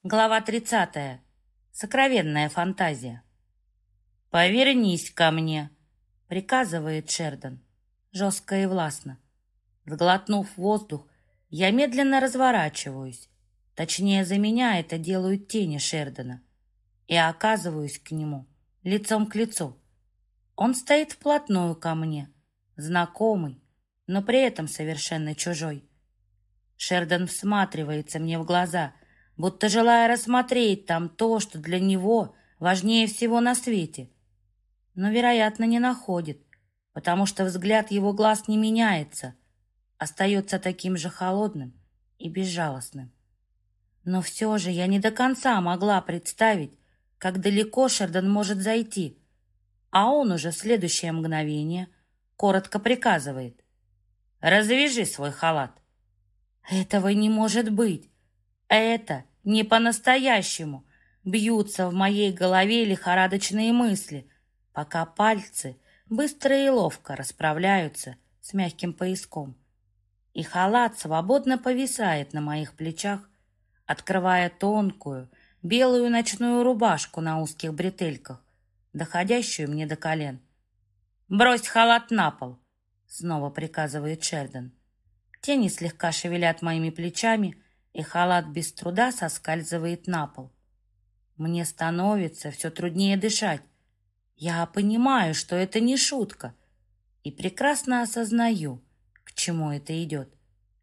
Глава 30. Сокровенная фантазия. «Повернись ко мне», — приказывает Шердон, жестко и властно. Сглотнув воздух, я медленно разворачиваюсь. Точнее, за меня это делают тени Шердона. И оказываюсь к нему, лицом к лицу. Он стоит вплотную ко мне, знакомый, но при этом совершенно чужой. Шердон всматривается мне в глаза, будто желая рассмотреть там то, что для него важнее всего на свете. Но, вероятно, не находит, потому что взгляд его глаз не меняется, остается таким же холодным и безжалостным. Но все же я не до конца могла представить, как далеко Шердон может зайти, а он уже в следующее мгновение коротко приказывает: «Развяжи свой халат». Этого не может быть. Это не по-настоящему. Бьются в моей голове лихорадочные мысли, пока пальцы быстро и ловко расправляются с мягким пояском. И халат свободно повисает на моих плечах, открывая тонкую белую ночную рубашку на узких бретельках, доходящую мне до колен. «Брось халат на пол», — снова приказывает Шердон. Тени слегка шевелят моими плечами, и халат без труда соскальзывает на пол. Мне становится все труднее дышать. Я понимаю, что это не шутка, и прекрасно осознаю, к чему это идет.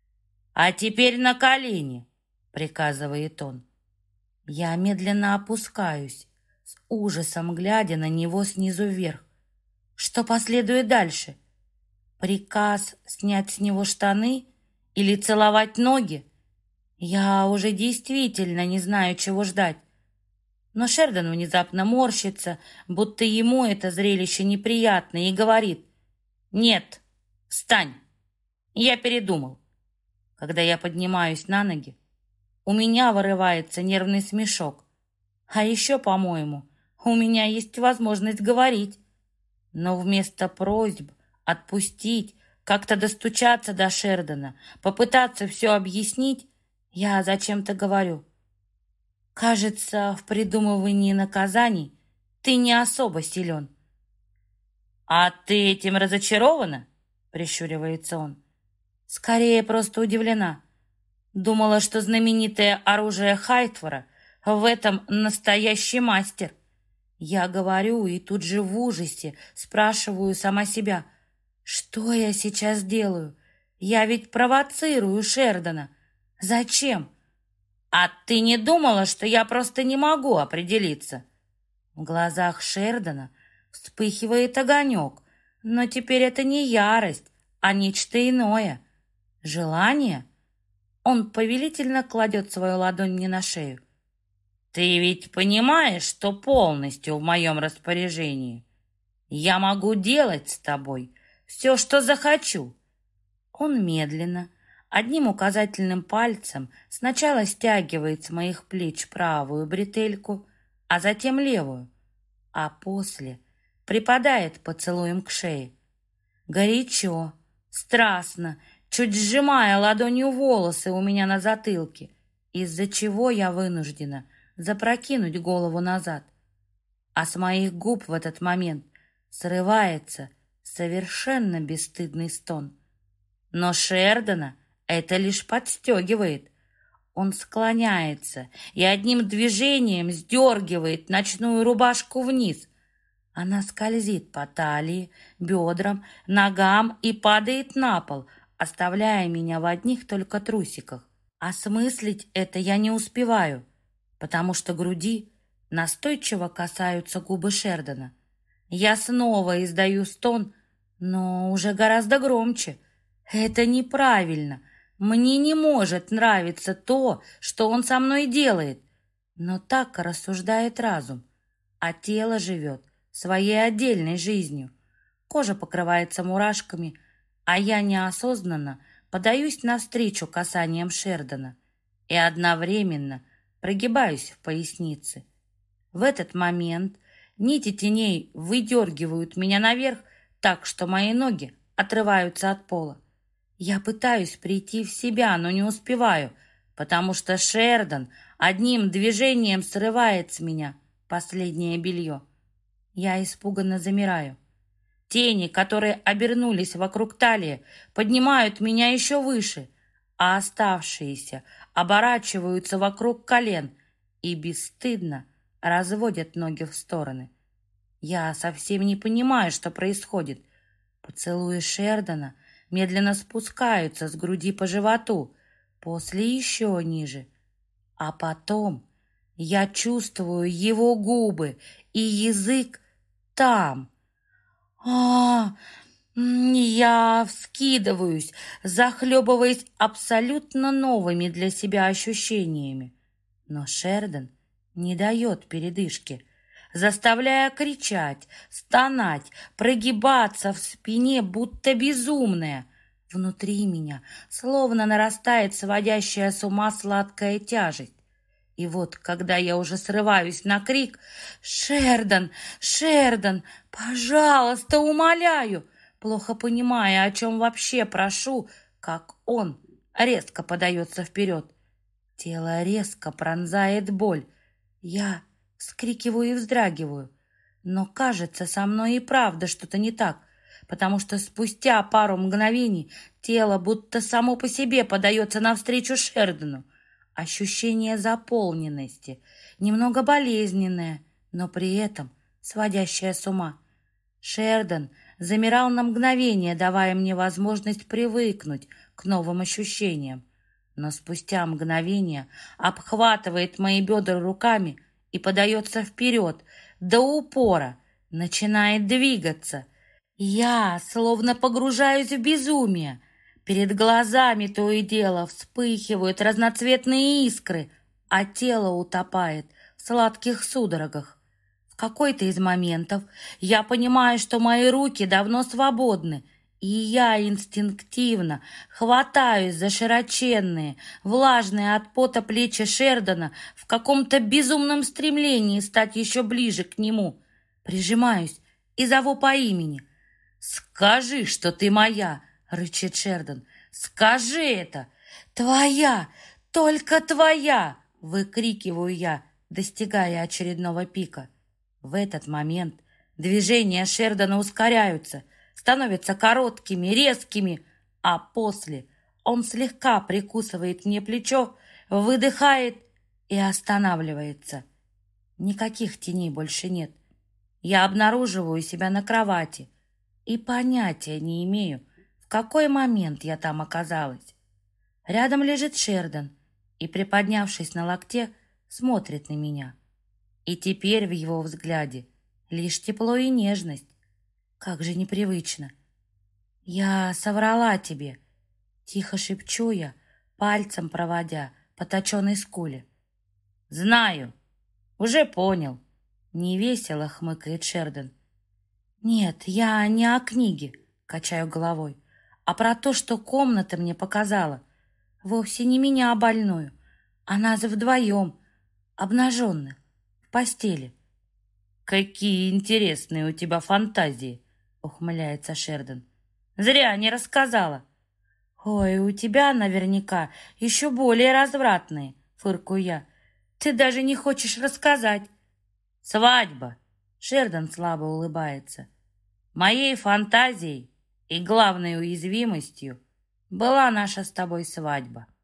«А теперь на колени!» — приказывает он. Я медленно опускаюсь, с ужасом глядя на него снизу вверх. Что последует дальше? Приказ снять с него штаны или целовать ноги? Я уже действительно не знаю, чего ждать. Но Шердон внезапно морщится, будто ему это зрелище неприятно, и говорит: «Нет, встань, я передумал». Когда я поднимаюсь на ноги, у меня вырывается нервный смешок. А еще, по-моему, у меня есть возможность говорить. Но вместо просьб отпустить, как-то достучаться до Шердона, попытаться все объяснить, я зачем-то говорю: «Кажется, в придумывании наказаний ты не особо силен». «А ты этим разочарована?» — прищуривается он. «Скорее, просто удивлена. Думала, что знаменитое оружие Хайтвора в этом настоящий мастер». Я говорю и тут же в ужасе спрашиваю сама себя: что я сейчас делаю? Я ведь провоцирую Шердона. Зачем? «А ты не думала, что я просто не могу определиться?» В глазах Шердона вспыхивает огонек, но теперь это не ярость, а нечто иное. Желание? Он повелительно кладет свою ладонь мне на шею. «Ты ведь понимаешь, что полностью в моем распоряжении? Я могу делать с тобой все, что захочу». Он медленно, одним указательным пальцем сначала стягивает с моих плеч правую бретельку, а затем левую, а после припадает поцелуем к шее. Горячо, страстно, чуть сжимая ладонью волосы у меня на затылке, из-за чего я вынуждена запрокинуть голову назад. А с моих губ в этот момент срывается совершенно бесстыдный стон. Но Шердона это лишь подстегивает. Он склоняется и одним движением сдергивает ночную рубашку вниз. Она скользит по талии, бедрам, ногам и падает на пол, оставляя меня в одних только трусиках. Осмыслить это я не успеваю, потому что груди настойчиво касаются губы Шердона. Я снова издаю стон, но уже гораздо громче. Это неправильно. Мне не может нравиться то, что он со мной делает. Но так рассуждает разум, а тело живет своей отдельной жизнью. Кожа покрывается мурашками, а я неосознанно подаюсь навстречу касаниям Шердона и одновременно прогибаюсь в пояснице. В этот момент нити теней выдергивают меня наверх так, что мои ноги отрываются от пола. Я пытаюсь прийти в себя, но не успеваю, потому что Шердон одним движением срывает с меня последнее белье. Я испуганно замираю. Тени, которые обернулись вокруг талии, поднимают меня еще выше, а оставшиеся оборачиваются вокруг колен и бесстыдно разводят ноги в стороны. Я совсем не понимаю, что происходит. Поцелуи Шердона медленно спускаются с груди по животу, после еще ниже. А потом я чувствую его губы и язык там. Я вскидываюсь, захлебываясь абсолютно новыми для себя ощущениями. Но Шердон не дает передышки, заставляя кричать, стонать, прогибаться в спине, будто безумная. Внутри меня словно нарастает сводящая с ума сладкая тяжесть. И вот, когда я уже срываюсь на крик: «Шердон! Шердон! Пожалуйста, умоляю!», плохо понимая, о чем вообще прошу, как он резко подается вперед. Тело резко пронзает боль. Я вскрикиваю и вздрагиваю. Но, кажется, со мной и правда что-то не так, потому что спустя пару мгновений тело будто само по себе подается навстречу Шердону. Ощущение заполненности, немного болезненное, но при этом сводящее с ума. Шердон замирал на мгновение, давая мне возможность привыкнуть к новым ощущениям. Но спустя мгновение обхватывает мои бедра руками и подается вперед, до упора, начинает двигаться. Я словно погружаюсь в безумие. Перед глазами то и дело вспыхивают разноцветные искры, а тело утопает в сладких судорогах. В какой-то из моментов я понимаю, что мои руки давно свободны, и я инстинктивно хватаюсь за широченные, влажные от пота плечи Шердона в каком-то безумном стремлении стать еще ближе к нему. Прижимаюсь и зову по имени. «Скажи, что ты моя!» — рычит Шердон. «Скажи это!» «Твоя! Только твоя!» — выкрикиваю я, достигая очередного пика. В этот момент движения Шердона ускоряются, становятся короткими, резкими, а после он слегка прикусывает мне плечо, выдыхает и останавливается. Никаких теней больше нет. Я обнаруживаю себя на кровати и понятия не имею, в какой момент я там оказалась. Рядом лежит Шердон и, приподнявшись на локте, смотрит на меня. И теперь в его взгляде лишь тепло и нежность. Как же непривычно. «Я соврала тебе», — тихо шепчу я, пальцем проводя по точенной скуле. «Знаю, уже понял», — невесело хмыкает Шердон. «Нет, я не о книге», — качаю головой, «а про то, что комната мне показала. Вовсе не меня больную, а нас вдвоем, обнаженных, в постели». «Какие интересные у тебя фантазии!» — ухмыляется Шердон. «Зря не рассказала». «Ой, у тебя наверняка еще более развратные», — фыркую я. «Ты даже не хочешь рассказать». «Свадьба!» — Шердон слабо улыбается. «Моей фантазией и главной уязвимостью была наша с тобой свадьба».